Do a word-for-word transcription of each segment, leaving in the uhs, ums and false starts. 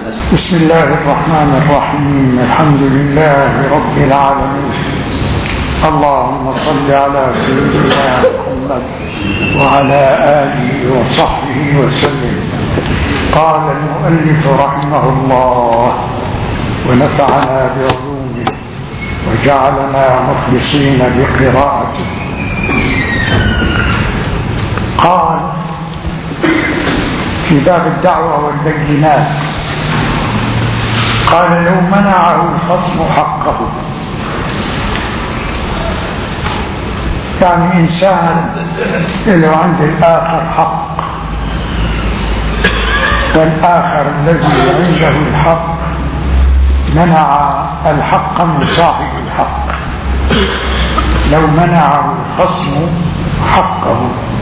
بسم الله الرحمن الرحيم. الحمد لله رب العالمين. اللهم صل على سيدنا محمد وعلى آله وصحبه وسلم. قال المؤلف رحمه الله ونفعنا بعلومه وجعلنا مخلصين بقراءته. قال في باب الدعوة والبينات، قال لو منعه الخصم حقه، يعني إنسان له عند الآخر حق، والآخر الذي عنده الحق منع الحق من صاحب الحق. لو منعه الخصم حقه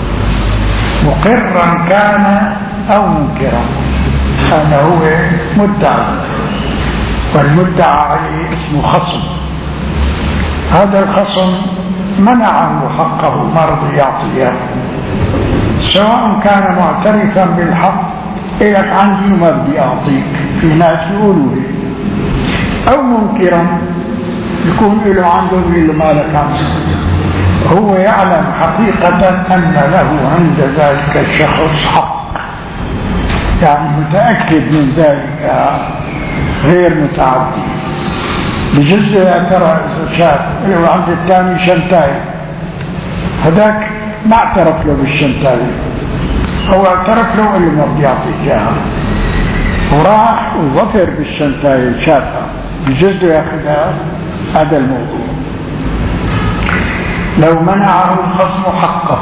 مقرا كان أو منكرا، هذا هو مدعي، والمدعى عليه اسمه خصم. هذا الخصم منعه حقه، ما رضي يعطيه، سواء كان معترفا بالحق إلك عندي وما بدي أعطيك، في ناس يقولوا لي، أو منكرا يكون له عنده يقول له ما لك عنده. هو يعلم حقيقة أن له عند ذلك الشخص حق، يعني متأكد من ذلك غير متعدي. بجزء يا ترى إذا شاف له عند الثاني شنتاي، هذاك ما اعترف له بالشنتاي، هو اعترف له اللي ما بدي يعطيه اياها، وراح وظفر بالشنتاي شافها، بجزء ياخذها. هذا الموضوع. لو منعه الخصم حقه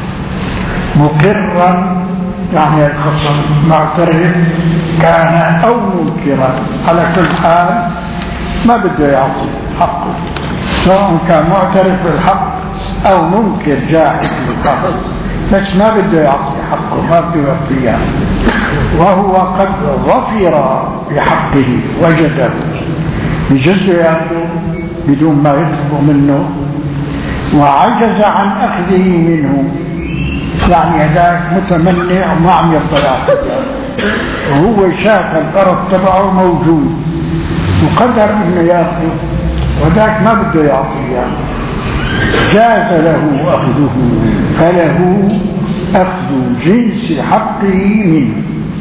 مقرا، يعني الخصم معترف كان أو منكرا، على كل حال ما بده يعطي حقه، سواء كان معترف بالحق أو منكر جاحد بالحق، بس ما بده يعطي حقه، ما بده يعطيه، وهو قد ظفر بحقه وجده، بجزء يأخذه بدون ما يطلب منه، وعجز عن أخذه منه، يعني هذاك متمنع وما عم يرضى يعطيه، وهو شاف القرض تبعه موجود وقدر انه ياخذه، وذاك ما بده يعطيه، جاز له اخذه، فله اخذ جنس حقه منه.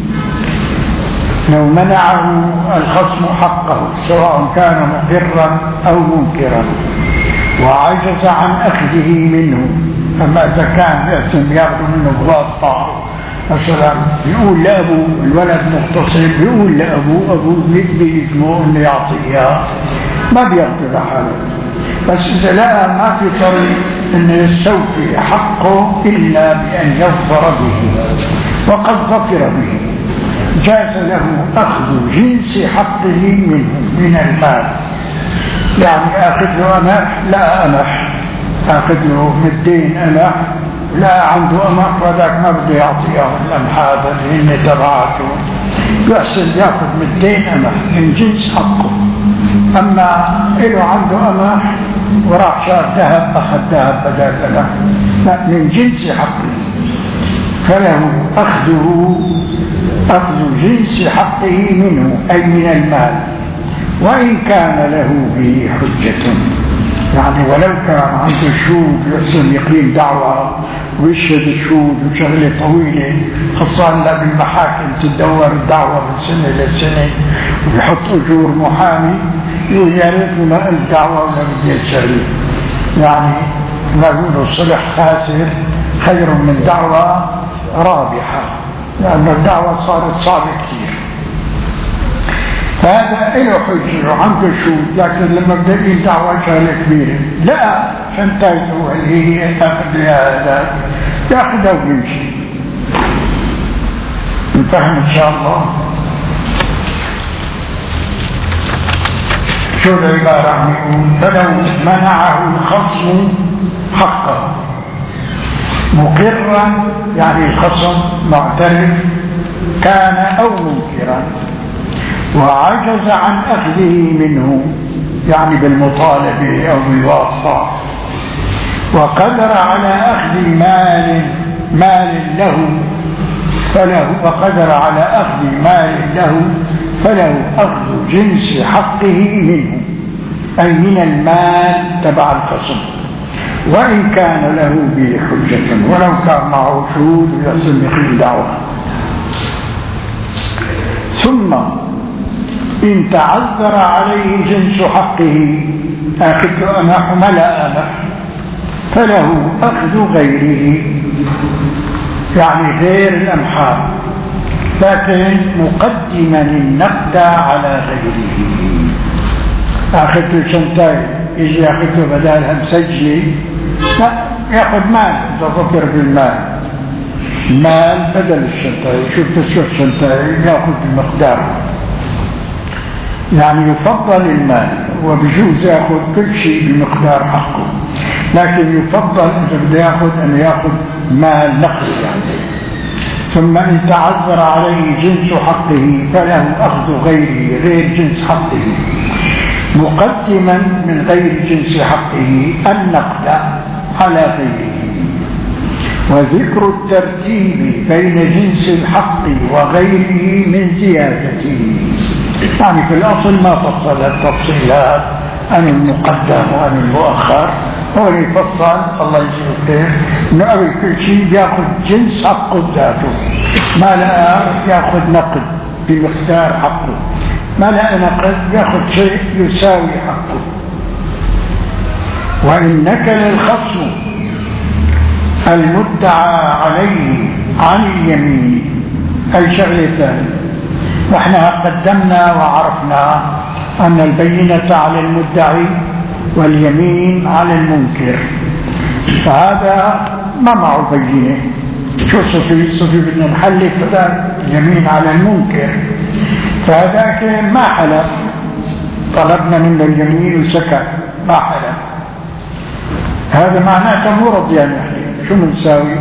لو منعه الخصم حقه سواء كان مقرا او منكرا وعجز عن اخذه منه، اما اذا كان يأثم ياخذ منه بواسطه، مثلا يقول لأبوه الولد مختصر، يقول لأبوه، أبوه بيجمعه أنه يعطيه، ما بيرضي لحاله. بس إذا لقى ما في طريق أنه يستوفي حقه إلا بأن يظفر به، وقد ظفر به، جاز له أخذ جنس حقه منه من المال. يعني أخذ له أمح، لا أمح، أخذ له مدين أمح، لا عنده أمح، وذاك ما بده يعطيه الأمح هذا اللي هن تبعاته، يحسن يأخذ مدين أمح من جنس حقه. أما إله عنده أمح وراح شاف ذهب، أخذ ذهب بدل الأمح، لا، من جنس حقه، فله أخذه أخذ جنس حقه منه، أي من المال، وإن كان له به حجة، يعني ولو كان عنده شهود يحسن يقيم دعوة ويشهد الشهود وشغلة طويلة، خاصة بالمحاكم تدور الدعوة من سنة لسنة ويحط أجور محامي، يقول يا ريت ما الدعوة ولا بدي الشغلة، يعني ما يقولوا صلح خاسر خير من دعوة رابحة، لأن الدعوة صارت صعبة كثير. فهذا له حجة وعنده شهود، لكن لما بدأ يدعوى شغلة كبيرة، لا شنتايته اللي هي تاخذ هذا ياخذها ويمشي. نفهم إن شاء الله. شو العبارة عم يقول؟ فلو منعه الخصم حقه مقرا، يعني الخصم معترف كان أو منكرا، وعجز عن أخذه منه، يعني بالمطالبة أو بالواسطة، وقدر على أخذ مال مال له فله، وقدر على أخذ مال له فله أخذ جنس حقه منه، أي من المال تبع الخصم، وإن كان له به حجة، ولو كان معه شهود يصل يقيم دعوة. ثم إن تعذر عليه جنس حقه، أخذ أنا حملاء له، فله أخذ غيره، يعني غير الأمحال، لكن مقدما النقد على غيره. أخذت شنطين يجي يأخذ بدالها مسجلي، لا، يأخذ مال إذا ظفر بالمال، مال بدل الشنطين، شوف تسوى الشنطين يأخذ بالمقدار، يعني يفضل المال، وبجوز يأخذ كل شيء بمقدار حقه، لكن يفضل إذا بده يأخذ أن يأخذ مال نقد يعني. ثم إن تعذر عليه جنس حقه فله أخذ غيره، غير جنس حقه، مقدما من غير جنس حقه النقد على غيره. وذكر الترتيب بين جنس الحق وغيره من زيادته، يعني في الأصل ما فصل التفصيلات عن المقدم وعن المؤخر، هو اللي يفصل الله يجزيه خير انه قبل كل شيء بياخذ جنس حقه ذاته، ما لا ياخذ نقد بمقدار حقه، ما لا نقد ياخذ شيء يساوي حقه. وإن نكل الخصم المدعى عليه عن اليمين أي شغلتان، نحن قدمنا وعرفنا أن البينة على المدعي واليمين على المنكر، فهذا ما معه بينة. شو صفي صفي بدنا نحلف هذا اليمين على المنكر، فهذاك ما حلف، طلبنا منه اليمين وسكت ما حلف، هذا معناته مو رضيان يحلف. شو بنساوي؟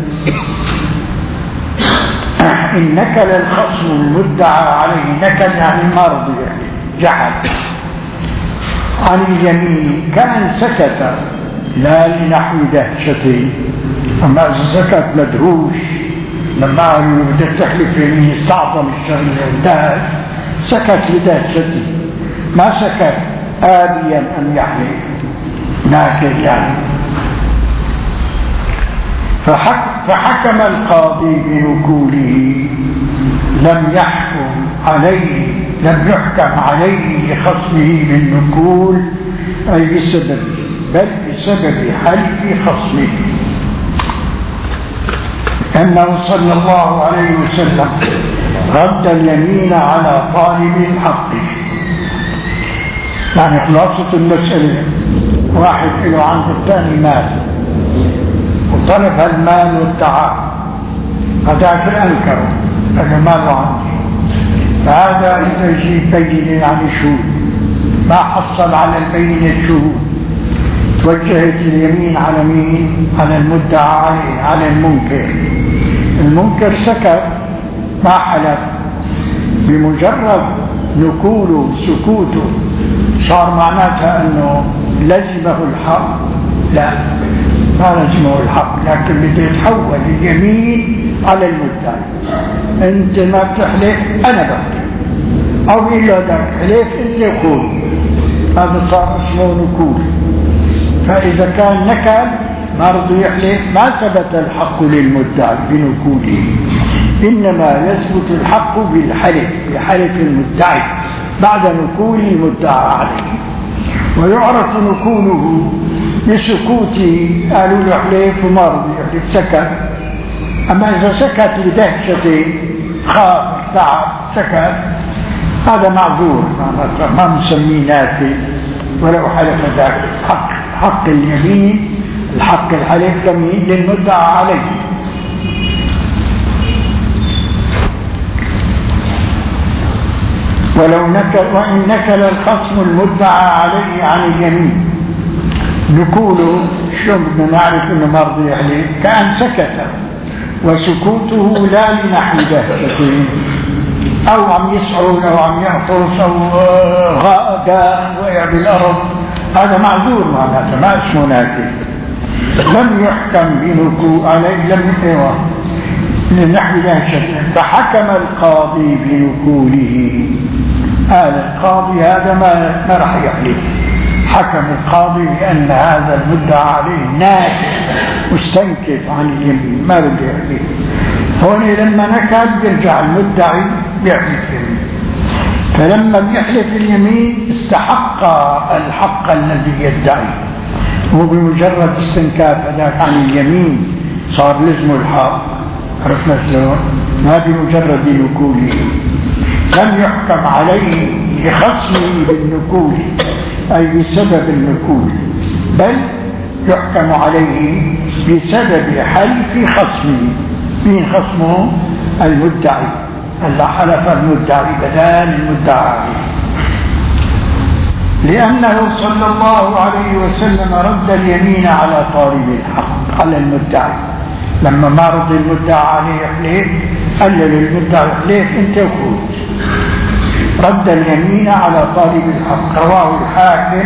إن نكل الخصم المدعى عليه، نكل يعني ما رضي جحد عن اليمين كأن سكت لا لنحو دهشته، أما إذا سكت مدهوش لما قالوا بدك تحلف يمين استعظم الشغل الدهش، سكت لدهشته، ما سكت آبيا أن يحلف ناكل يعني. فحك فحكم القاضي بنكوله، لم يحكم عليه لم يحكم عليه لخصمه بالنكول أي بسبب، بل بسبب حلف خصمه، أنه صلى الله عليه وسلم رد اليمين على طالب الحق. يعني خلاصة المسألة، واحد له عند الثاني مال وطلب هالمال والتعاون، هذاك الأنكر أنه ماله عندي، فهذا إذا يجيب بينة يعني شهود ما حصل على البينة شهود، توجهت اليمين على مين؟ على المدعى عليه، على المنكر. المنكر سكت ما حلف، بمجرد نكوله سكوته صار معناتها أنه لزمه الحق، لا ما لزمه الحق، لكن بده يتحول اليمين على المدعي، انت ما بتحلف انا بحلف، او بيقول له بدك حلف انت قول، هذا صار اسمه نكول. فاذا كان نكل ما رضي يحلف ما ثبت الحق للمدعي بنكوله، انما يثبت الحق بالحلف، بحلف المدعي بعد نكول المدعى عليه. ويعرف نكوله بسكوته، قالوا له حلف وما رضي يحلف سكت، أما إذا سكت لدهشة خاف تعب سكت هذا معذور، ما نسميه نافي ولو حلف ذاك. حق حق اليمين الحق الحلف يمين للمدعى عليه. ولو نكل وإن نكل الخصم المدعى عليه عن اليمين، نقوله شلون بدنا نعرف انه مرضي عليه؟ كأن سكت، وسكوته لا لنحو دهشته او عم يسعل او عم يعطس او غاء وقع بالارض، هذا معذور معناته ما اسمه ناكل. لم يحكم بنكو عليه، لم يحكم لنحو دهشته، فحكم القاضي بنكوله قال القاضي هذا ما ما راح يحلف. حكم القاضي بأن هذا المدعى عليه ناكث مستنكف عن اليمين ما بده يحلف. هون لما نكد بيرجع المدعي بيحلف اليمين، فلما بيحلف اليمين استحق الحق الذي يدعي، وبمجرد استنكاف هذاك عن اليمين صار لزمه الحق. عرفنا شلون؟ ما بمجرد نكوله، لم يحكم عليه لخصمه بالنكول أي بسبب النكول، بل يحكم عليه بسبب حلف خصمه. مين خصمه؟ المدعي، اللي حلف المدعي بدال المدعى عليه، لأنه صلى الله عليه وسلم رد اليمين على طالب الحق على المدعي. لما ما رضي المدعى عليه يحلف قال للمدعي احلف انت وخذ، رد اليمين على طالب الحق. رواه الحاكم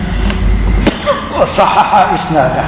وصحح اسناده.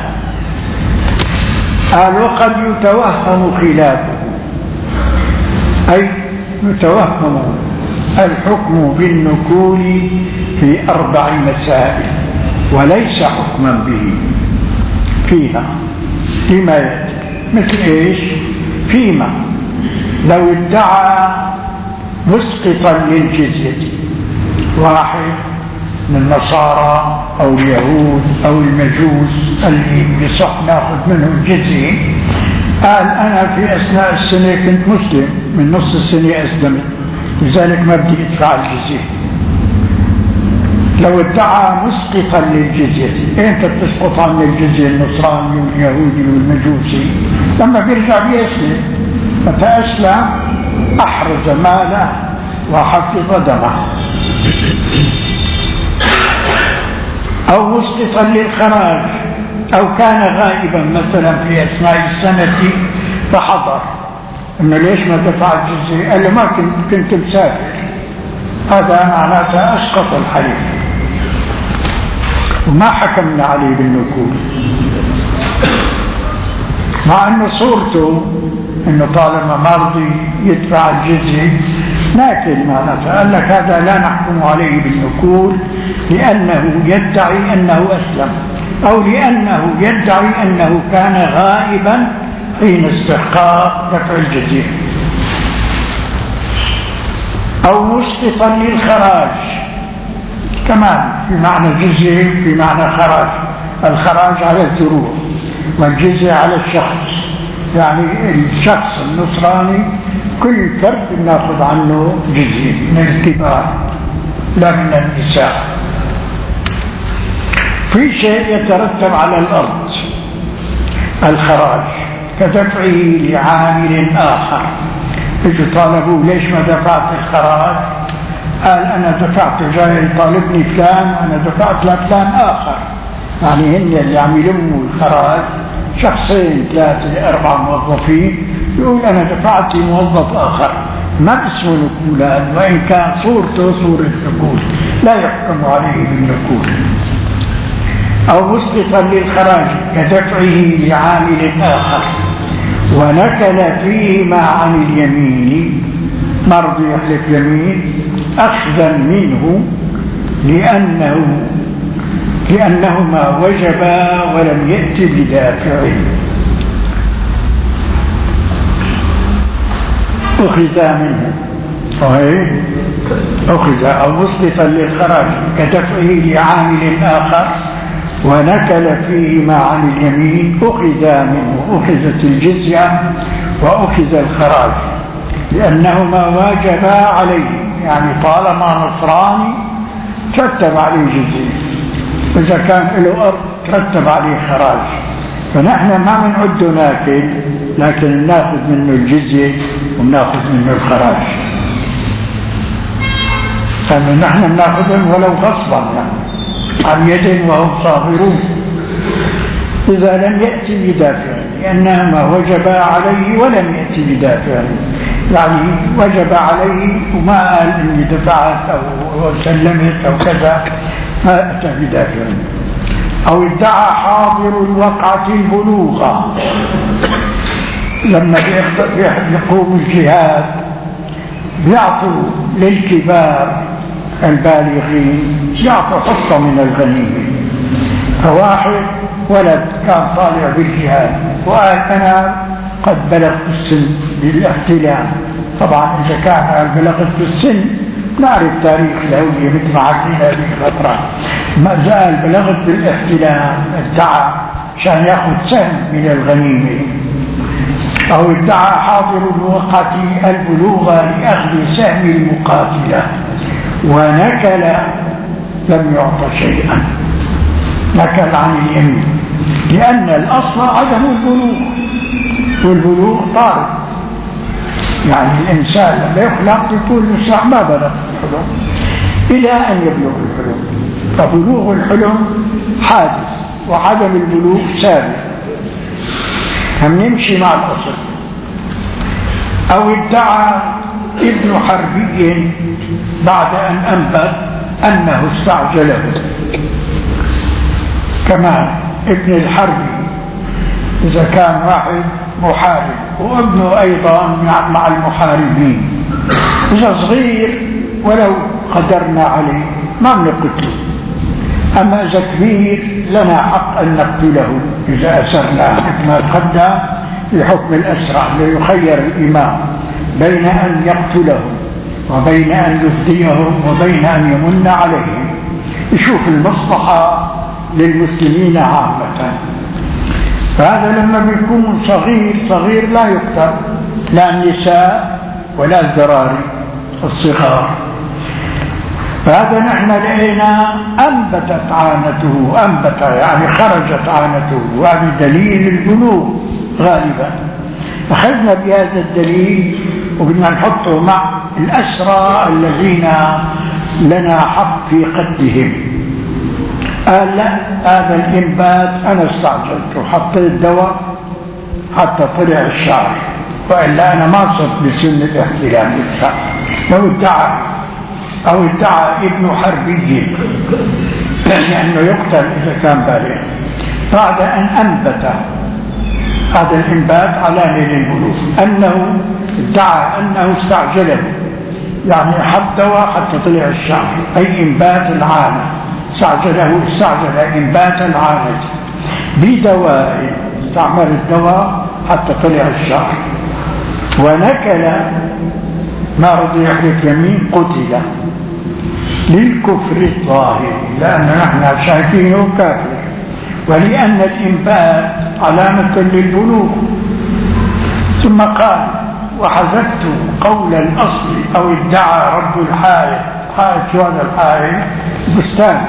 قال وقد يتوهم خلافه، أي يتوهم الحكم بالنكول في أربع مسائل وليس حكما به فيها. فيما يأتي مثل إيش؟ فيما لو ادعى مسقطا للجزية واحد من النصارى أو اليهود أو المجوس اللي بصح ناخذ منهم الجزية، قال أنا في أثناء السنة كنت مسلم، من نص السنة أسلمت، لذلك ما بدي أدفع الجزية. لو ادعى مسقطا للجزية، أنت بتسقط عن الجزية النصراني واليهودي والمجوسي، لما بيرجع بيسلم فتأسلم أحرز ماله وحفظ دمه. أو مسقطا للخراج، أو كان غائبا مثلا في أثناء السنة فحضر، إنه ليش ما دفع الجزية؟ قال له ما كنت كنت مسافر، هذا معناته أسقط الحليف وما حكمنا عليه بالنكول، مع أنه صورته إنه طالما ما رضي يدفع الجزية لكن معناته قال لك هذا لا نحكم عليه بالنكول لأنه يدعي أنه أسلم، أو لأنه يدعي أنه كان غائبا حين استحقاق دفع الجزية. أو مسقطا للخراج كمان في معنى الجزية في معنى خراج، الخراج على الزروع والجزية على الشخص، يعني الشخص النصراني كل فرد ناخذ عنه جزية من الكبار لا من النساء. في شيء يترتب على الأرض الخراج كدفعه لعامل آخر. اجوا طالبوا ليش ما دفعت الخراج؟ قال أنا دفعت، جاي طالبني فلان وأنا دفعت لفلان آخر، يعني هن اللي عم يلموا الخراج شخصين ثلاثة أربعة موظفين، يقول أنا دفعت لموظف آخر، ما اسمه نكولان، وإن كان صورته صورة نكول لا يحكم عليه بالنكول. أو مسقطا للخراج كدفعه لعامل آخر ونكل فيهما عن اليمين، مرض يحلف يمين أخذا منه لأنه لأنهما وجبا ولم يأت بدافعه. أخذ منه أخذ أو مسقطا للخراج كدفعه لعامل آخر ونكل فيهما عن اليمين أخذ منه، أخذت الجزية وأخذ الخراج لأنهما واجبا عليه، يعني طالما نصراني ترتب عليه جزية، إذا كان له أرض ترتب عليه خراج، فنحن ما بنعده ناكل لكن ناخذ منه الجزية وناخذ منه الخراج، فنحن ناخذهم ولو غصبا يعني عن يد وهم صاغرون إذا لم يأتي بدافع، لأنهما وجبا عليه ولم يأتي بدافع، يعني وجب عليه وما قال إني دفعت أو سلمت أو كذا، ما أتى بدافع. أو ادعى حاضر الوقعة البلوغة، لما يقوم الجهاد بيعطوا للكبار البالغين يعطوا حصة من الغنيمة. فواحد ولد كان طالع بالجهاد وقال أنا قد بلغت السن للاحتلام. طبعا إذا كان بلغت السن نعرف تاريخ الهوية مثل ما حكينا هذه الفترة، ما زال بلغت بالاحتلام، ادعى عشان ياخذ سهم من الغنيمة، أو ادعى حاضر الوقت البلوغ لأخذ سهم المقاتلة ونكل لم يعطى شيئا، نكل عن اليمين، لأن الأصل عدم البلوغ، والبلوغ طارئ. يعني الإنسان لما يخلق يكون لسه ما بلغ الحلم إلى أن يبلغ الحلم، فبلوغ الحلم حادث وعدم البلوغ سابق. هم نمشي مع الأصل. أو ادعى ابن حربي بعد أن أنبت أنه استعجله، كمان ابن الحربي إذا كان واحد محارب وابنه أيضا مع المحاربين، إذا صغير ولو قدرنا عليه ما بنقتله، أما إذا كبير لنا حق أن نقتله إذا أسرنا، كما قدم لحكم الأسرع ليخير الإمام بين أن يقتله وبين أن يفديهم وبين أن يمن عليهم، يشوف المصلحة للمسلمين عامة. فهذا لما بيكون صغير صغير لا يقتل، لا النساء ولا الذراري الصغار. فهذا نحن لقينا أنبتت عانته، أنبت يعني خرجت عانته، وهذا دليل البلوغ غالبا. أخذنا بهذا الدليل وبدنا نحطه مع الأسرى الذين لنا حق في قتلهم. قال لا، هذا الإنبات أنا استعجلت وحطيت دواء حتى طلع الشعر، وإلا أنا ما صرت بسن الاحتلام لسه. لو ادعى أو ادعى ابن حربي لأنه يقتل إذا كان بالغ بعد أن أنبت، هذا الإنبات علامة للبلوغ، أنه ادعى أنه استعجله، يعني حط دواء حتى طلع الشعر، أي إنبات العانة، استعجله استعجل إنبات العانة بدواء، استعمل الدواء حتى طلع الشعر. ونكل ما رضي يحلف يمين قتل للكفر الظاهر، لأن نحن شايفينه كافر، ولأن الإنبات علامة للبلوغ. ثم قال وحذفت قول الأصل أو ادعى رب الحائط، حائط شو هذا الحائط؟ بستان،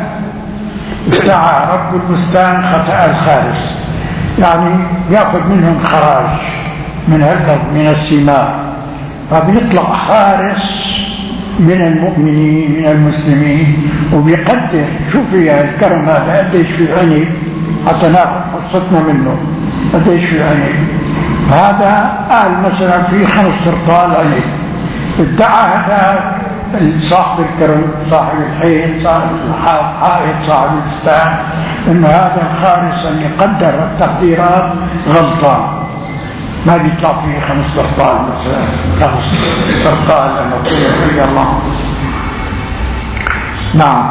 ادعى رب البستان خطأ الخارس، يعني يأخذ منهم خراج من الأرض من الثمار، فبيطلع خارس من المؤمنين من المسلمين وبيقدر شوف يا الكرم هذا قديش في عنب حتى ناخذ حصتنا منه، قديش في عنب. هذا قال مثلا في خمس سرطان عنب، ادعى هذا صاحب الكرم صاحب الحين صاحب الحائط صاحب البستان انه هذا الخارس ان يقدر التقديرات غلطان، ما بيطلع فيه خمس برطال مثلا، خمس برطال أنا أقول لك الله. نعم.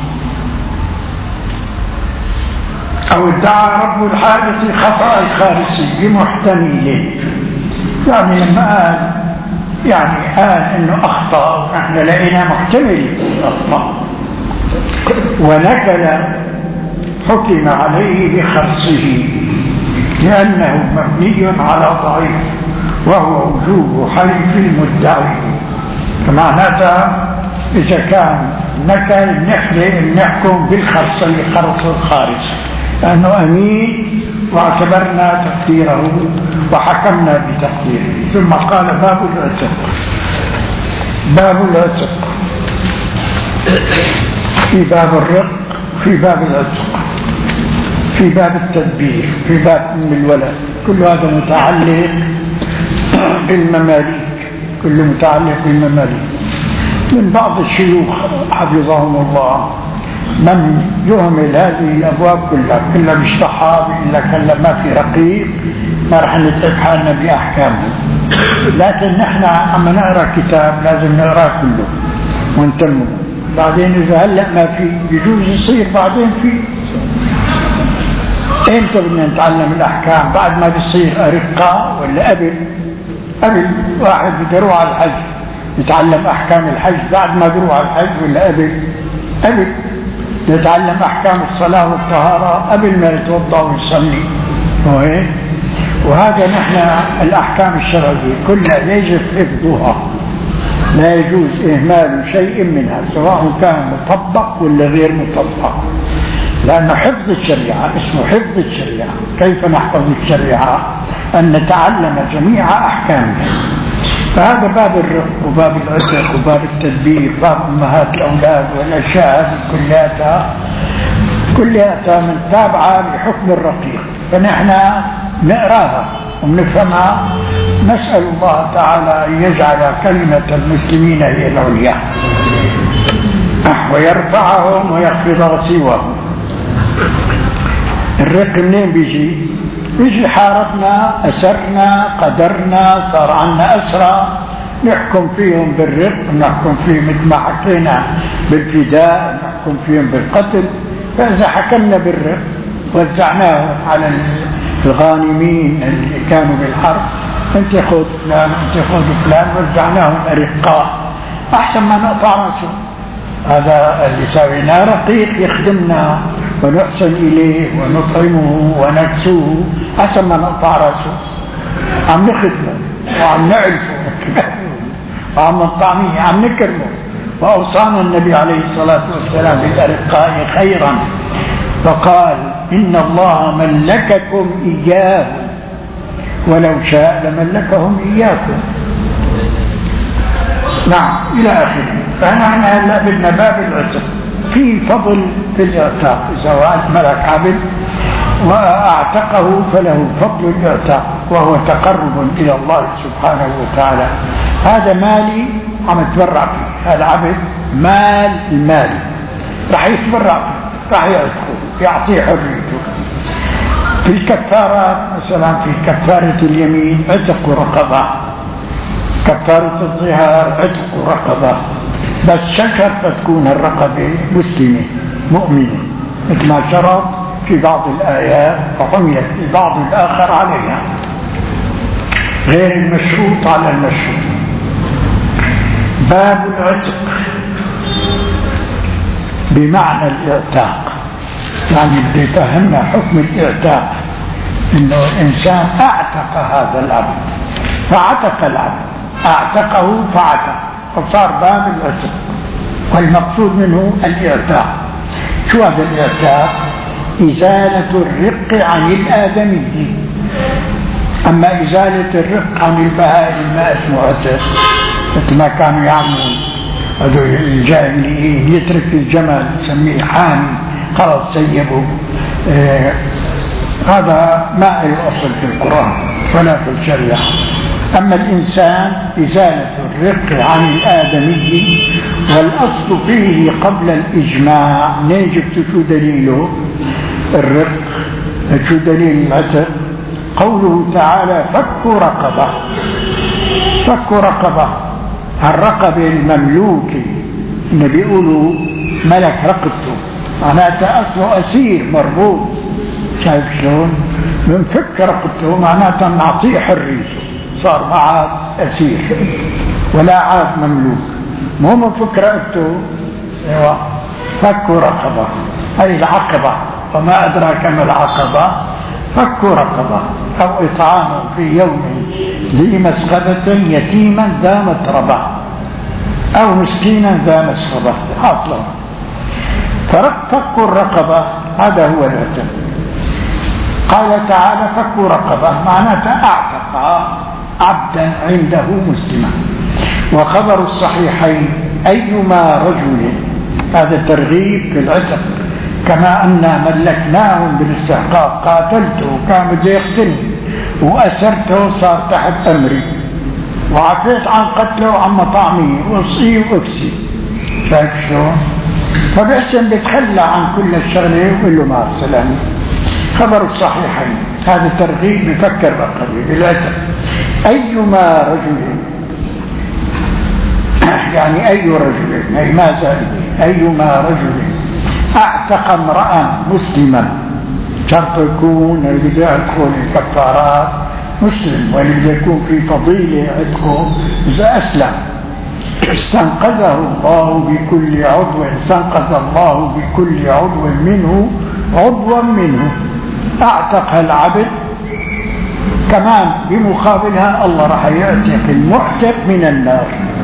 أو ادعى رب الحادث خطأ الخارسي بمحتمل، يعني لما قال يعني قال إنه أخطأ، نحن لقينا محتمل أخطأ. ونكل حكم عليه بخرسه لأنه مبني على ضعيف وهو وجوب حلف المدعي. فمعناتها إذا كان نكل نحن نحكم بالخرص اللي خرص الخارج لأنه أمين واعتبرنا تقديره وحكمنا بتقديره. ثم قال باب العتق، باب العتق في باب الرق، في باب العتق، في باب التدبير، في باب أم الولد، كل هذا متعلق بالمماليك، كله متعلق بالمماليك. من بعض الشيوخ حفظهم الله من يهمل هذه الأبواب كلها، كلها بيشرحها بيقول لك هلا ما في رقيق ما رح نتعب حالنا بأحكامه، لكن نحن عم نقرأ كتاب لازم نقرأ كله ونتمه. بعدين إذا هلأ ما في بيجوز يصير بعدين في. إمتى بدنا نتعلم الأحكام؟ بعد ما بيصير أرقة ولا قبل؟ قبل. واحد بده يروح على الحج يتعلم أحكام الحج بعد ما بيروح على الحج ولا قبل؟ قبل. يتعلم أحكام الصلاة والطهارة قبل ما يتوضأ ويصلي. وهذا نحن الأحكام الشرعية كلها يجب حفظها، لا يجوز إهمال شيء منها سواء كان مطبق ولا غير مطبق، لأن حفظ الشريعة اسمه حفظ الشريعة. كيف نحفظ الشريعة؟ أن نتعلم جميع أحكامها. فهذا باب الرق وباب العتق وباب التدبير، باب أمهات الأولاد والأشياء هذه كلها كلها من تابعة لحكم الرقيق، فنحن نقراها ونفهمها. نسأل الله تعالى أن يجعل كلمة المسلمين هي العليا ويرفعهم ويخفض سواهم. الرق منين بيجي؟ بيجي حاربنا، أسرنا، قدرنا، صار عنا أسرى، نحكم فيهم بالرق، نحكم فيهم مثل ما حكينا بالفداء، نحكم فيهم بالقتل. فإذا حكمنا بالرق وزعناه على الغانمين اللي كانوا بالحرب، انت خذ فلان انت خذ فلان، وزعناهم أرقاء أحسن ما نقطع رأسه. هذا اللي سويناه رقيق يخدمنا ونحسن إليه ونطعمه ونكسوه أحسن ما نقطع رأسه. عم نخدمه وعم نعرفه وعم نطعميه عم نكرمه. وأوصانا النبي عليه الصلاة والسلام بالأرقاء خيرا، فقال إن الله ملككم إياه ولو شاء لملكهم إياكم. نعم إلى آخره. فنحن هلا بدنا باب العتق. في فضل في الاعتاق، إذا واحد ملك عبد وأعتقه فله فضل الاعتاق، وهو تقرب إلى الله سبحانه وتعالى. هذا مالي عم يتبرع فيه، هذا عبد مال المالي رح يتبرع فيه، رح يعتقه يعطيه حريته. في الكفارات مثلا في كفارة اليمين عتق رقبة، كفارة الظهار عتق رقبة، بس شكر فتكون الرقبة مسلمة مؤمنة مثل ما شرط في بعض الآيات وحميت في بعض الآخر عليها، غير المشروط على المشروط. باب العتق بمعنى الاعتاق، يعني بده يفهمنا حكم الاعتاق، انه الانسان اعتق هذا العبد فعتق العبد، اعتقه فعتق، فصار باب العتق. والمقصود منه الاعتاق. شو هذا الاعتاق؟ ازالة الرق عن الآدمي. اما ازالة الرق عن البهائم ما اسمه عتق، مثل ما كانوا يعملون هذول الجاهليين، يترك الجمل يسميه حامي خلاص سيبه. آه هذا ما له أصل في القرآن ولا في الشريعة. أما الإنسان إزالة الرق عن الآدمي، والأصل فيه قبل الإجماع. نجد شو دليله الرق؟ شو دليل العتق؟ قوله تعالى فك رقبة. فك رقبة، الرقبة المملوكة اللي بيقولوا ملك رقبته، معناتها أصله أسير مربوط. شايف شلون؟ من فك رقبته معناتها نعطيه حريته، صار معه أسير ولا عاد مملوك. مو من فك رقبته، ايوه فك رقبة، هذه العقبة. وما أدراك ما العقبة؟ فك رقبة أو إطعام في يوم ذي مسغبة يتيما ذا متربة أو مسكينا ذا مسغبة. حاصله فك الرقبة هذا هو العتق. قال تعالى فك رقبة معناتها أعتق عبدا عنده مسلما. وخبر الصحيحين أيما رجل، هذا ترغيب في العتق، كما أن ملكناهم بالاستحقاق، قاتلته كان بده يقتلني وأسرته صار تحت أمري، وعفيت عن قتله وعن مطعمه وصي وأكسي. شايف شلون؟ فبحسن بيتخلى عن كل الشغله ويقول له مع السلامه. خبر الصحيحين هذا ترغيب بفكر رقبه بالعتق. أيما رجل يعني أي رجل، أي ما زال أيما رجل اعتق امرأ مسلما، شرط يكون اللي بده يدخل الكفارات مسلم، واللي بده يكون في فضيلة عتقه إذا أسلم استنقذه الله بكل عضو، استنقذ الله بكل عضو منه عضوا منه. اعتق العبد كمان بمقابلها الله راح يعتق المعتق من النار،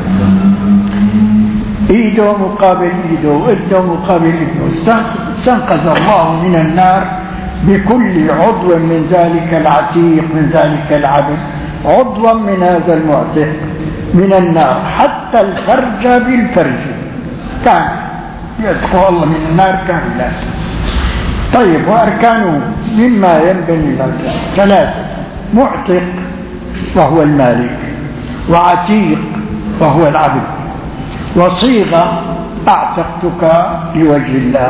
ايده مقابل ايده وايده مقابل ايده، استنقذ الله من النار بكل عضو من ذلك العتيق من ذلك العبد عضوا من هذا المعتق من النار، حتى الفرج بالفرج كان يعتق الله من النار كاملا. طيب، وأركانه مما ينبني الأركان ثلاثة: معتق وهو المالك، وعتيق وهو العبد، وصيغة أعتقتك لوجه الله.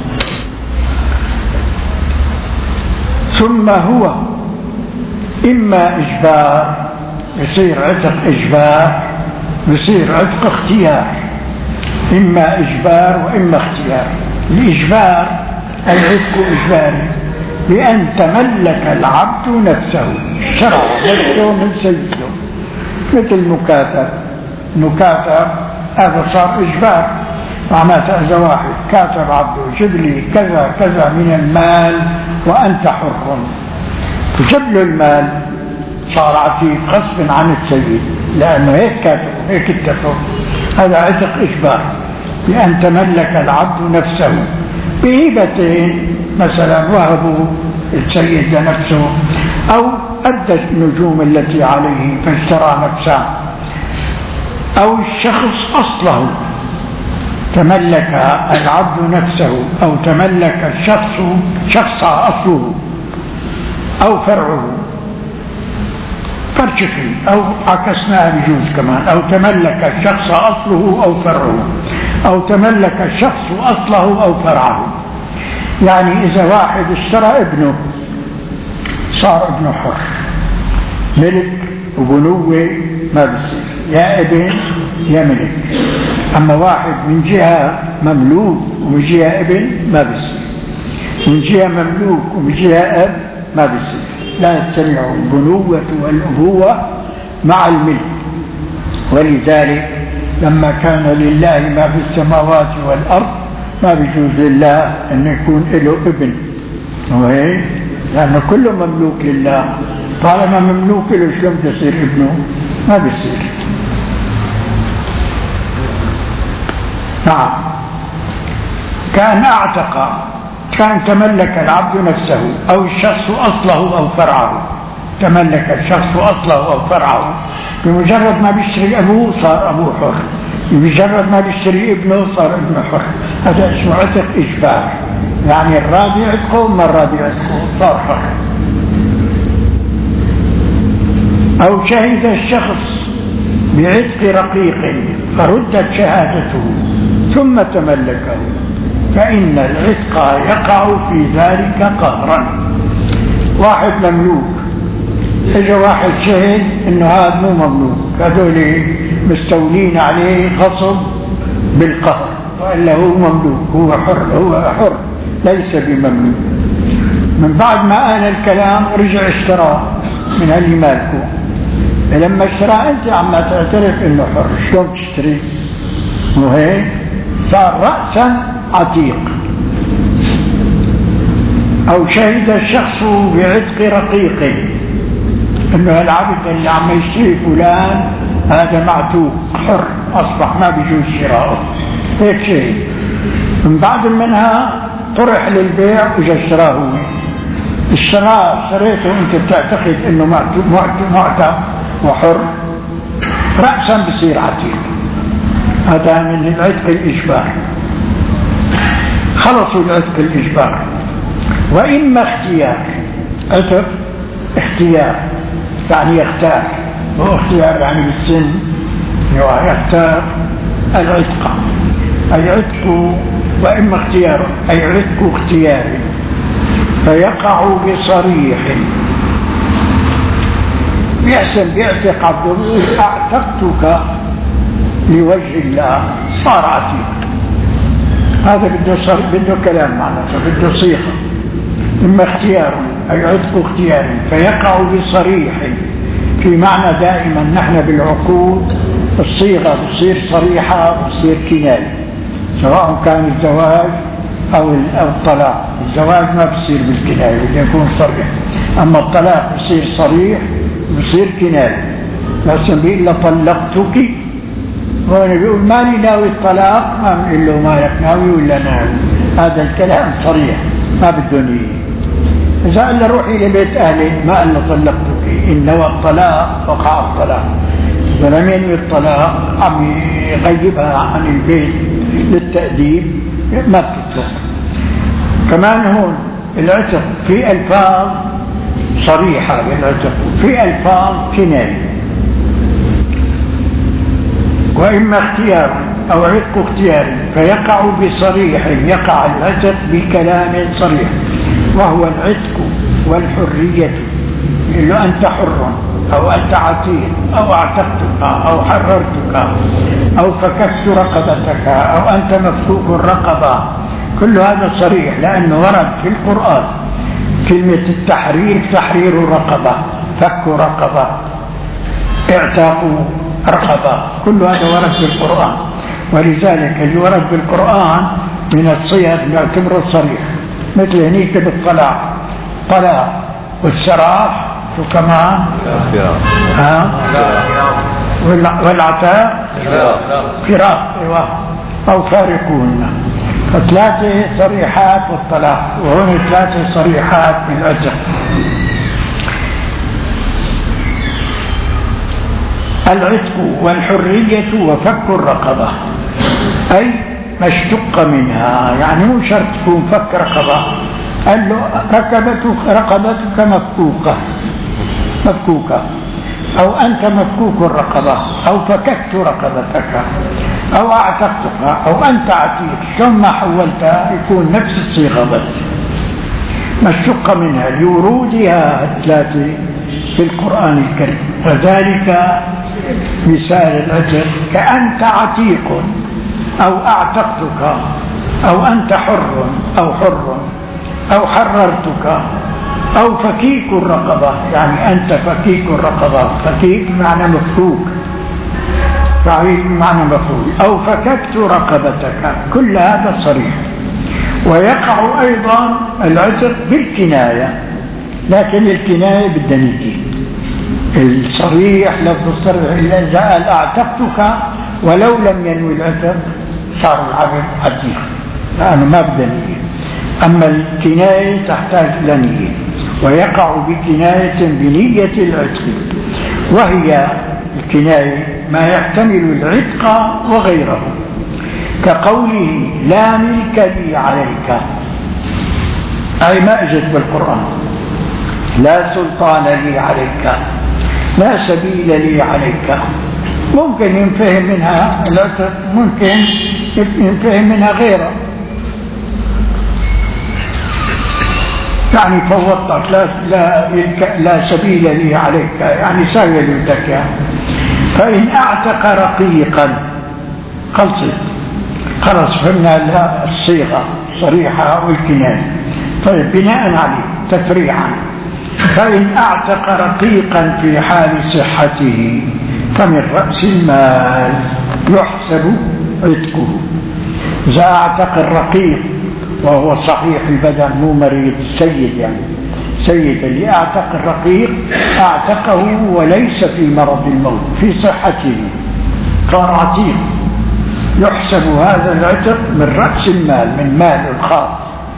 ثم هو إما إجبار، يصير عتق إجبار، يصير عتق اختيار، إما إجبار وإما اختيار. الإجبار العتق إجباري بأن تملك العبد نفسه، شرع نفسه من سيده، مثل مكاتب. مكاتب هذا صار إجبار، معناته إذا واحد كاتب عبده جيب لي كذا كذا من المال وأنت حر، تجيب له المال، صار عتيق غصب عن السيد لأنه هيك كاتب هيك اتفق. هذا عتق إجبار بأن تملك العبد نفسه بهبتين، مثلا وهبوا السيد لنفسه، أو أدى النجوم التي عليه فاشترى نفسه، أو الشخص أصله تملك العبد نفسه، أو تملك الشخص شخص أصله أو فرعه فرشكي، أو عكسناها بجوز كمان، أو تملك الشخص أصله أو فرعه، أو تملك الشخص أصله أو فرعه. يعني إذا واحد اشترى ابنه صار ابنه حر، ملك وبنوة ما بصير، يا ابن يا ملك. أما واحد من جهة مملوك ومن جهة ابن ما بصير، من جهة مملوك ومن جهة اب ما بصير، لا تجتمع البنوة والأبوة مع الملك. ولذلك لما كان لله ما في السماوات والأرض ما بيجوز لله أن يكون له ابن، وهي لأن كله مملوك لله، طالما مملوك له شلون تصير ابنه؟ ما بيصير. نعم، كان اعتق، كان تملك العبد نفسه أو الشخص أصله أو فرعه، تملك الشخص أصله أو فرعه، بمجرد ما بيشتري أبوه صار أبوه حر، بمجرد ما بيشتري ابنه صار ابنه حر. هذا اسمه عتق إجبار، يعني الراضي عتقه ما الراضي عتقه صار حر. أو شهد الشخص بعتق رقيق فردت شهادته ثم تملكه، فإن العتق يقع في ذلك قهرا. واحد مملوك، اجى واحد شهد انه هذا مو مملوك، هذول مستولين عليه غصب بالقهر، والا هو مملوك، هو حر، هو حر ليس بمملوك. من بعد ما آن الكلام رجع اشتراه من اللي مالكه، لما اشتراه انت عم تعترف انه حر، شلون تشتري؟ وهيك صار رأسا عتيق. أو شهد الشخص بعتق رقيق، انه العبد اللي عم يشتري فلان هذا معتوق حر اصبح ما بيجوز شراؤه، هيك شيء. من بعد منها طرح للبيع واجا اشتراه هو، اشتراه اشتريته انت بتعتقد انه معتق وحر، رأسا بصير عتيق. هذا من العتق الإجبار، خلصوا العتق الإجبار. وإما اختيار، عتق اختيار يعني يختار، واختيار يعني بالسن يختار العتق، أي عتق. وإما اختيار أي عتق اختياري، فيقع بصريح، بيحسن بيعتق عبده، اعتقتك لوجه الله صار عتيق. هذا بده صر... بده كلام معناته، بده صيغة. إما اختيار أي عتق اختيار فيقع بصريح، في معنى دائما نحن بالعقود الصيغة بتصير صريحة بتصير كناية، سواء كان الزواج أو الطلاق. الزواج ما بصير بالكناية، بده يكون صريح، أما الطلاق بصير صريح بصير كناية. لكن بيقول له طلقتك، وانا بيقول مالي ناوي الطلاق، ما بنقول له مالك ناوي ولا ناوي، هذا الكلام صريح ما بده نية. إذا قال له روحي لبيت أهلي ما قال له طلقتك، إن نوى الطلاق وقع الطلاق. إذا لم ينوي الطلاق عم يغيبها عن البيت للتأديب ما بتطلق. كمان هون العتق في ألفاظ صريحة بالعتق، في ألفاظ كناية. وإما اختيار أو عتق اختيار فيقع بصريح، يقع العتق بكلام صريح، وهو العتق والحرية. يقول له أنت حر أو أنت عتيق أو اعتقتك أو حررتك أو فككت رقبتك أو أنت مفكوك الرقبة. كل هذا صريح لأنه ورد في القرآن. كلمة التحرير تحرير الرقبة، فك رقبة، اعتاق رقبة، كل هذا ورد في القرآن. ولذلك اللي ورد في القرآن من الصيغ نعتبره صريح، مثل هنيك بالطلاق، طلاق والسراح وكمان ها والعتاق فراق، ايوه، او فارقون. فثلاثه صريحات والطلاق، وهون ثلاثه صريحات بالعتق. العتق والحرية وفك الرقبة، أي ما اشتق منها، يعني مو شرط تكون فك رقبة. قال له رقبتك رقبتك مفكوكة مفكوكة أو أنت مفكوك الرقبة أو فككت رقبتك أو أعتقتك أو أنت عتيق. شلون ما حولتها يكون نفس الصيغة بس ما اشتق منها لورودها الثلاثة في القرآن الكريم. وذلك مثال العتق كأنت عتيق أو أعتقتك أو أنت حر أو حر أو حررتك أو فكيك الرقبة، يعني أنت فكيك الرقبة، فكيك معنى مفكوك، فكيك معنى مفكوك، أو فككت رقبتك. كل هذا صريح. ويقع أيضا العتق بالكناية، لكن الكناية بالدنية. الصريح لفظ الصريح إذا قال أعتقتك ولو لم ينوي العتق صار العبد عتيق لأنه ما بدنية. أما الكناية تحتاج إلى نية، ويقع بكناية بنية العتق، وهي الكناية ما يحتمل العتق وغيره، كقوله لا ملك لي عليك، أي ما أجت بالقرآن. لا سلطان لي عليك، لا سبيل لي عليك. ممكن ينفهم منها العتق، ممكن ينفهم منها غيره، يعني فوضتك لا, لا, لا سبيل لي عليك، يعني ساوي لك. فإن أعتق رقيقا خلصت، خلص فهمنا الصيغة الصريحة والكناية. طيب بناء عليه تفريعا، فإن أعتق رقيقا في حال صحته فمن رأس المال يحسب عتقه. إذا أعتق الرقيق وهو صحيح البدن مو مريض، سيد يعني سيد اللي أعتق الرقيق أعتقه وليس في مرض الموت، في صحته صار عتيق، يحسب هذا العتق من رأس المال، من مال الخاص.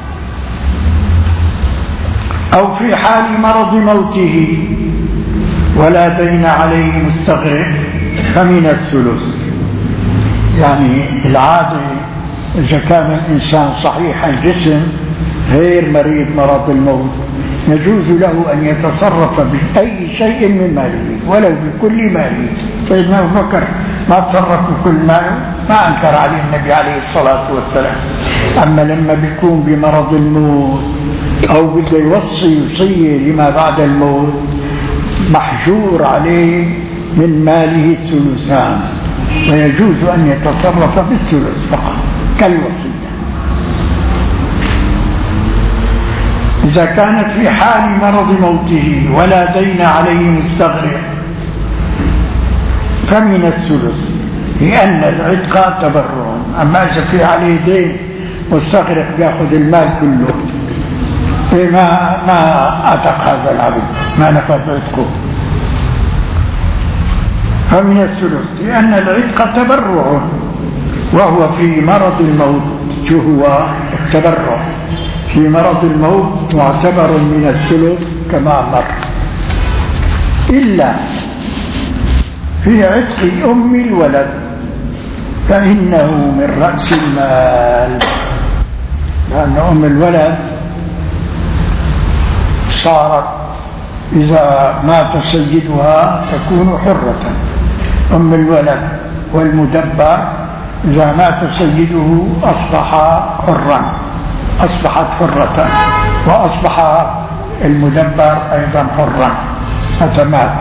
أو في حال مرض موته ولا دين عليه مستغرق فمن الثلث. يعني العادة إذا كان الإنسان صحيح الجسم غير مريض مرض الموت يجوز له أن يتصرف بأي شيء من ماله ولو بكل ماله. سيدنا أبو بكر ما تصرف بكل ماله، ما أنكر عليه النبي عليه الصلاة والسلام. أما لما بيكون بمرض الموت أو بده يوصي وصية لما بعد الموت محجور عليه من ماله الثلثان، ويجوز أن يتصرف بالثلث فقط كالوصية. إذا كانت في حال مرض موته ولا دين عليه مستغرق فمن الثلث، لأن العتق تبرع. أما إذا في عليه دين مستغرق بيأخذ المال كله، ما ما أعتق هذا العبد، ما نفذ عتقه، فمن الثلث، لأن العتق تبرع وهو في مرض الموت. شو هو التبرع؟ في مرض الموت معتبر من الثلث كما مر، إلا في عتق أم الولد فإنه من رأس المال، لأن أم الولد صارت إذا مات سيدها تكون حرة. أم الولد والمدبر إذا مات سيده أصبح حرا، أصبحت حرة، وأصبح المدبر أيضا حرا متى مات.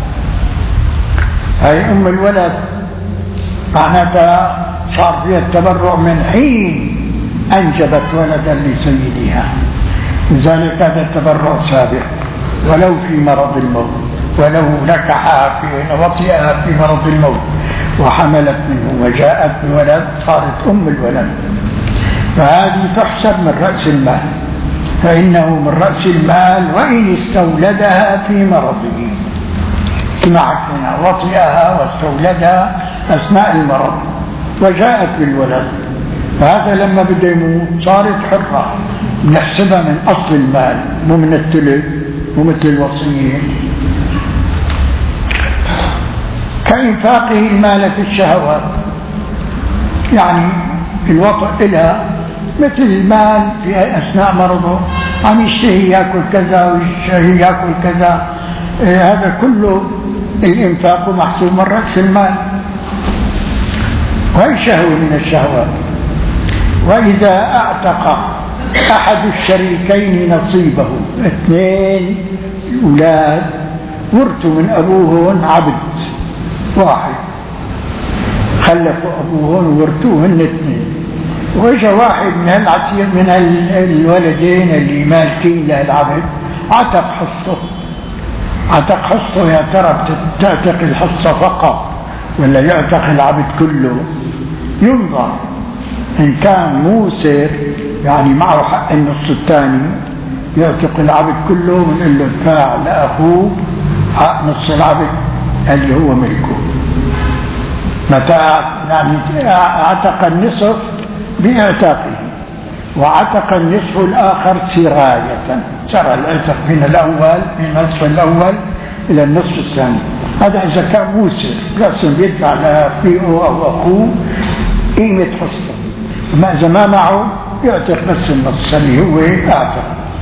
هي أم الولد معناتها صار فيها التبرع من حين أنجبت ولدا لسيدها، لذلك هذا التبرع سابق ولو في مرض الموت، ولو نكحها في وطئها في مرض الموت وحملت منه وجاءت بولد صارت أم الولد، فهذه تحسب من رأس المال، فإنه من رأس المال وإن استولدها في مرضه. معك هنا وطئها واستولدها أثناء المرض وجاءت بالولد، فهذا لما بده يموت صارت حرة، نحسبها من أصل المال مو من التلف ومثل الوصية. كإنفاقه المال في الشهوات، يعني الوطء إلها مثل المال في أثناء مرضه، عم يشتهي يأكل كذا ويشتهي يأكل كذا، إيه هذا كله الإنفاق محسوب من رأس المال، وهي شهوة من الشهوات. وإذا أعتق أحد الشريكين نصيبه، اثنين أولاد ورثوا من أبوهن عبد واحد، خلفوا أبوهن وورثوهن اثنين، وإجا واحد من هالعتيق من الولدين اللي مالكين للعبد عتق حصته. عتق حصته يا ترى تعتق الحصة فقط ولا يعتق العبد كله؟ ينظر، إن كان موسر يعني معه حق النص الثاني يعتق العبد كله، ونقول له ادفع لأخوه حق نص العبد اللي هو ملكه. متى يعني اعتق النصف باعتاقه، وعتق النصف الآخر سراية، سرى العتق من الأول من النصف الأول إلى النصف الثاني. هذا إذا كان موسر لازم يدفع لأخيه أو أخوه قيمة حصته، أما إذا ما معه يعتق بس النص اللي هو اعتق.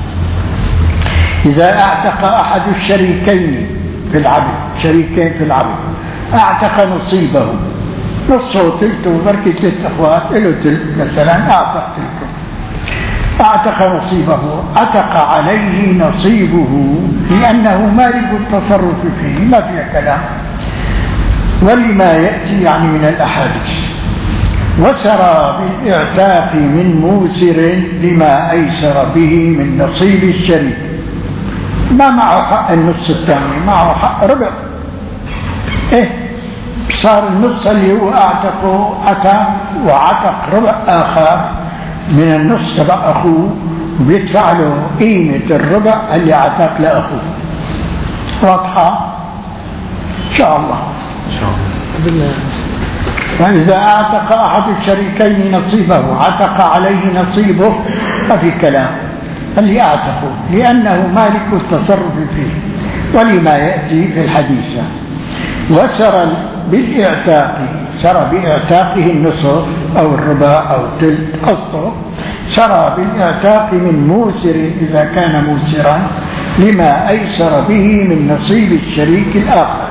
إذا اعتق أحد الشريكين في العبد، شريكين في العبد، اعتق نصيبه، نصه تلته، بركي ثلاث أخوات له تلت مثلا، اعتق تلته، اعتق نصيبه، عتق عليه نصيبه لأنه مالك التصرف فيه، ما فيها كلام. ولما يأتي يعني من الأحاديث، وسرى بالاعتاق من موسر لما أيسر به من نصيب الشريك، ما معه حق النص الثاني، معه حق ربع، إيه صار النص اللي هو اعتقه عتق، وعتق ربع آخر من النص تبع أخوه، بيدفع له قيمة الربع اللي عتق لأخوه. واضحة إن شاء الله. فإذا اعتق أحد الشريكين نصيبه عتق عليه نصيبه، ما في كلام، اللي اعتقه لأنه مالك التصرف فيه. ولما يأتي في الحديث، وسر بالاعتاق، سر باعتاقه النصف أو الربع أو الثلث قصده، سر بالاعتاق من موسر إذا كان موسرا لما أيسر به من نصيب الشريك الآخر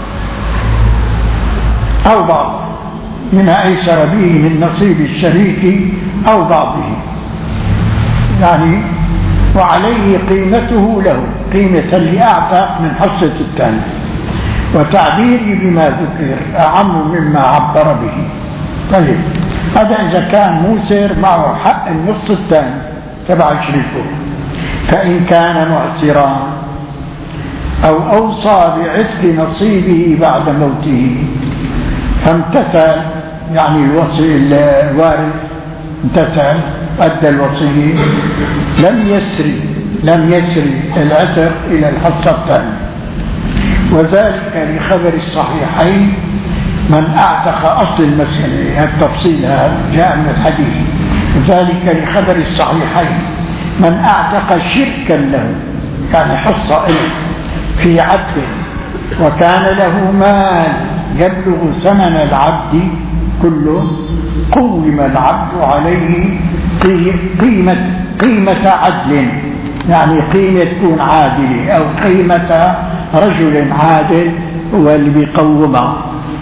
أو بعضه، لما أيسر به من نصيب الشريك أو بعضه، يعني وعليه قيمته له، قيمة اللي أعتق من حصة الثاني. وتعبيري بما ذكر أعم مما عبر به. طيب هذا إذا كان موسر معه حق النص الثاني تبع شريكه. فإن كان معسرا أو أوصى بعتق نصيبه بعد موته فامتثل، يعني الوصي الوارث امتثل أدى الوصية، لم يسري لم يسري العتق إلى الحصة الثانية. وذلك لخبر الصحيحين من أعتق أصل المسألة، التفصيل هذا جاء من الحديث. ذلك لخبر الصحيحين من أعتق شركا له، يعني حصة في عبد وكان له مال يبلغ ثمن العبد كله، قوم العبد عليه قيمة قيمة عدل، يعني قيمة تكون عادلة، أو قيمة رجل عادل هو اللي بيقومها.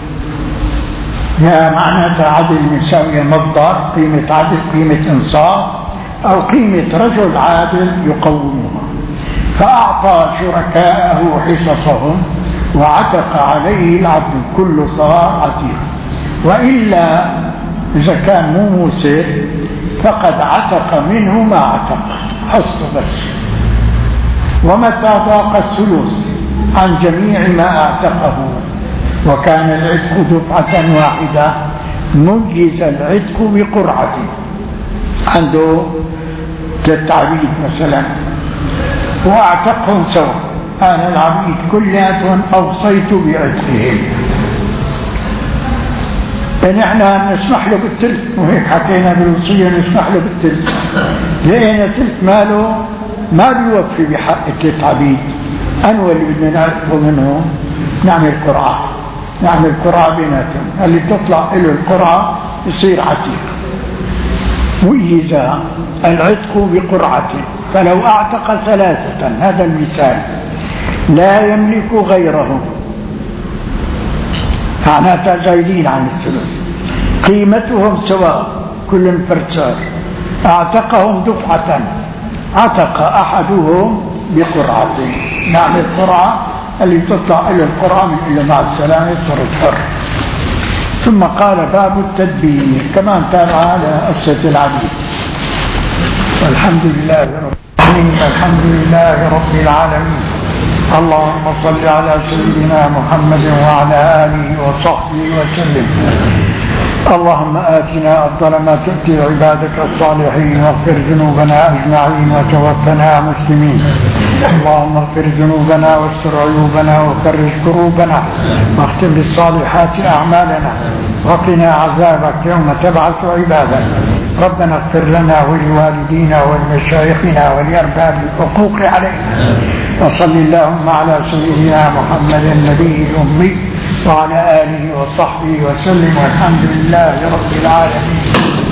يا معناتها عدل مساوية مصدر، قيمة عدل قيمة إنصاف، أو قيمة رجل عادل يقومها. فأعطى شركاءه حصصهم وعتق عليه العبد كل صار عتيق. وإلا إذا كان مو موسر فقد عتق منه ما عتق، حصه بس. ومتى ضاق الثلث عن جميع ما اعتقه وكان العتق دفعة واحدة نجز العتق بقرعة. عنده ثلاث عبيد مثلا واعتقهم سوا، أنا العبيد كلياتهم أوصيت بعتقهم، فنحن نسمح له بالتلت، وهيك حكينا بالوصية نسمح له بالتلت، لأن تلت ماله ما بيوفي بحق ثلاث عبيد. أنو اللي بدنا نعرفه منه نعمل قرعة، نعمل قرعة بيناتهم، اللي تطلع له القرعة يصير عتيق. وإذا العتق بقرعة، فلو أعتق ثلاثة، هذا المثال، لا يملك غيرهم، معناتها زايدين عن الثلث، قيمتهم سواء كل فرسان، أعتقهم دفعة، عتق أحدهم بقرعة، نعمل قرعة، اللي تطلع إلى القرعة من إلى مع السلامة يصير الحر. ثم قال باب التدبير، كمان تابع على قصة العبيد. والحمد لله رب العالمين، الحمد لله رب العالمين. اللهم صل على سيدنا محمد وعلى آله وصحبه وسلم. اللهم آتنا أفضل ما تؤتي عبادك الصالحين، واغفر ذنوبنا أجمعين وتوفنا مسلمين. اللهم اغفر ذنوبنا واستر عيوبنا وفرج كروبنا، واختم بالصالحات أعمالنا، وقنا عذابك يوم تبعث عبادك. ربنا اغفر لنا ولوالدينا ولمشايخنا ولأرباب الحقوق علينا. وصل اللهم على سيدنا محمد النبي الأمي وعلى آله وصحبه وسلم، والحمد لله رب العالمين.